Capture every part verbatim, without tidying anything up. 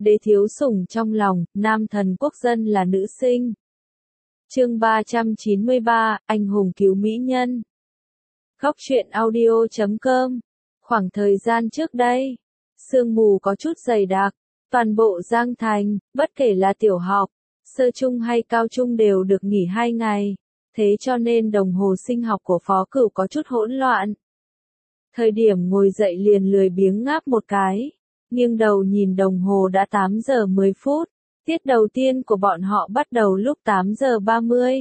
đế thiếu sủng trong lòng, nam thần quốc dân là nữ sinh. Chương ba trăm chín mươi ba, anh hùng cứu mỹ nhân. Góc truyện audio chấm com. Khoảng thời gian trước đây, sương mù có chút dày đặc, toàn bộ Giang Thành, bất kể là tiểu học, sơ trung hay cao trung đều được nghỉ hai ngày, thế cho nên đồng hồ sinh học của Phó Cửu có chút hỗn loạn. Thời điểm ngồi dậy liền lười biếng ngáp một cái, nghiêng đầu nhìn đồng hồ đã tám giờ mười phút, tiết đầu tiên của bọn họ bắt đầu lúc tám giờ ba mươi.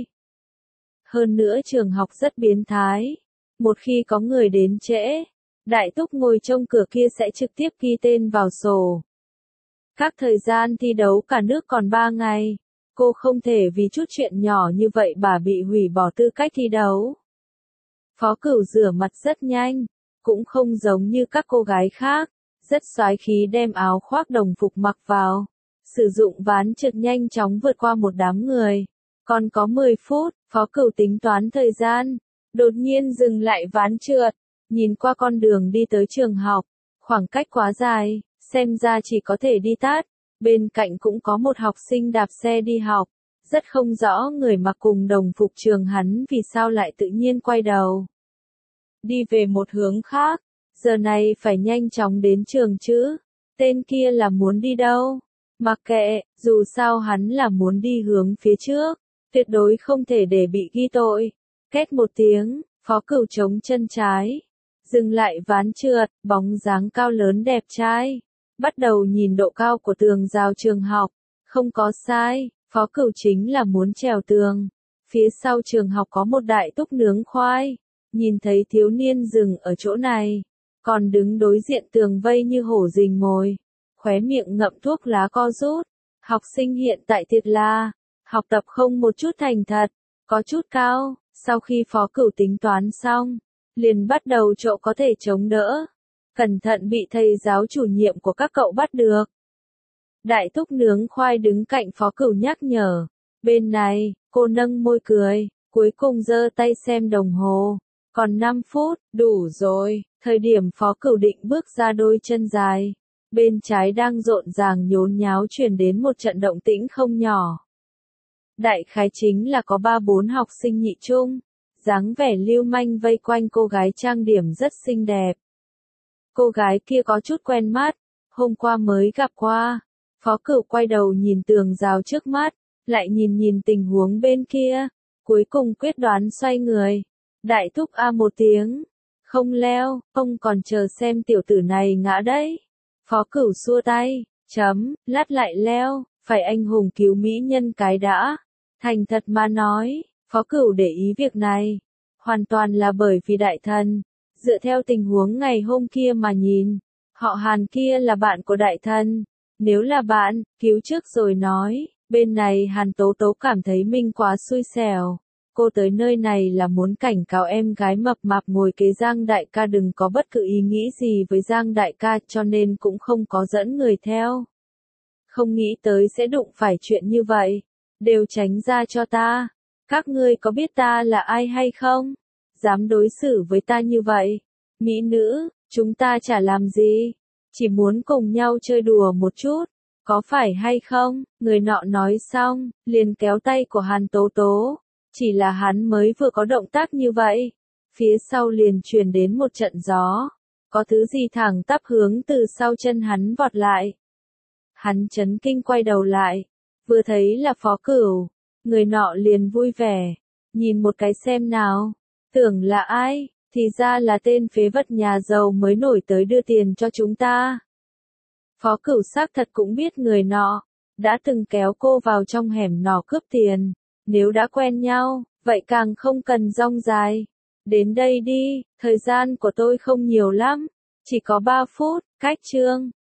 Hơn nữa trường học rất biến thái, một khi có người đến trễ, Đại Túc ngồi trông cửa kia sẽ trực tiếp ghi tên vào sổ. Các thời gian thi đấu cả nước còn ba ngày, cô không thể vì chút chuyện nhỏ như vậy bà bị hủy bỏ tư cách thi đấu. Phó Cửu rửa mặt rất nhanh, cũng không giống như các cô gái khác, rất soái khí đem áo khoác đồng phục mặc vào, sử dụng ván trượt nhanh chóng vượt qua một đám người. Còn có mười phút, Phó Cửu tính toán thời gian, đột nhiên dừng lại ván trượt, nhìn qua con đường đi tới trường học, khoảng cách quá dài, xem ra chỉ có thể đi tắt, bên cạnh cũng có một học sinh đạp xe đi học, rất không rõ người mặc cùng đồng phục trường hắn vì sao lại tự nhiên quay đầu. Đi về một hướng khác, giờ này phải nhanh chóng đến trường chứ, tên kia là muốn đi đâu? Mặc kệ, dù sao hắn là muốn đi hướng phía trước, tuyệt đối không thể để bị ghi tội. Két một tiếng, Phó Cửu chống chân trái, dừng lại ván trượt, bóng dáng cao lớn đẹp trai, bắt đầu nhìn độ cao của tường rào trường học, không có sai, Phó Cửu chính là muốn trèo tường. Phía sau trường học có một Đại Túc nướng khoai, nhìn thấy thiếu niên dừng ở chỗ này, còn đứng đối diện tường vây như hổ rình mồi, khóe miệng ngậm thuốc lá co rút. Học sinh hiện tại thiệt là, học tập không một chút thành thật, có chút cao, sau khi Phó Cửu tính toán xong, liền bắt đầu chỗ có thể chống đỡ, cẩn thận bị thầy giáo chủ nhiệm của các cậu bắt được. Đại Túc nướng khoai đứng cạnh Phó Cửu nhắc nhở, bên này, cô nâng môi cười, cuối cùng giơ tay xem đồng hồ, còn năm phút, đủ rồi, thời điểm Phó Cửu định bước ra đôi chân dài, bên trái đang rộn ràng nhốn nháo truyền đến một trận động tĩnh không nhỏ. Đại khái chính là có ba bốn học sinh nhị trung, dáng vẻ lưu manh vây quanh cô gái trang điểm rất xinh đẹp. Cô gái kia có chút quen mắt, hôm qua mới gặp qua. Phó Cửu quay đầu nhìn tường rào trước mắt, lại nhìn nhìn tình huống bên kia, cuối cùng quyết đoán xoay người. Đại Túc a một tiếng, không leo, ông còn chờ xem tiểu tử này ngã đấy. Phó Cửu xua tay, chấm, lát lại leo, phải anh hùng cứu mỹ nhân cái đã. Thành thật mà nói, Phó Cửu để ý việc này, hoàn toàn là bởi vì đại thần. Dựa theo tình huống ngày hôm kia mà nhìn, họ Hàn kia là bạn của đại thần. Nếu là bạn, cứu trước rồi nói, bên này Hàn Tố Tố cảm thấy mình quá xui xẻo. Cô tới nơi này là muốn cảnh cáo em gái mập mạp ngồi kế Giang đại ca đừng có bất cứ ý nghĩ gì với Giang đại ca cho nên cũng không có dẫn người theo. Không nghĩ tới sẽ đụng phải chuyện như vậy. Đều tránh ra cho ta. Các ngươi có biết ta là ai hay không? Dám đối xử với ta như vậy. Mỹ nữ, chúng ta chả làm gì. Chỉ muốn cùng nhau chơi đùa một chút. Có phải hay không? Người nọ nói xong, liền kéo tay của Hàn Tố Tố. Chỉ là hắn mới vừa có động tác như vậy. Phía sau liền truyền đến một trận gió. Có thứ gì thẳng tắp hướng từ sau chân hắn vọt lại. Hắn chấn kinh quay đầu lại. Vừa thấy là Phó Cửu. Người nọ liền vui vẻ. Nhìn một cái xem nào. Tưởng là ai? Thì ra là tên phế vật nhà giàu mới nổi tới đưa tiền cho chúng ta. Phó Cửu xác thật cũng biết người nọ. Đã từng kéo cô vào trong hẻm nọ cướp tiền. Nếu đã quen nhau, vậy càng không cần rong dài. Đến đây đi, thời gian của tôi không nhiều lắm. Chỉ có ba phút, cách chương.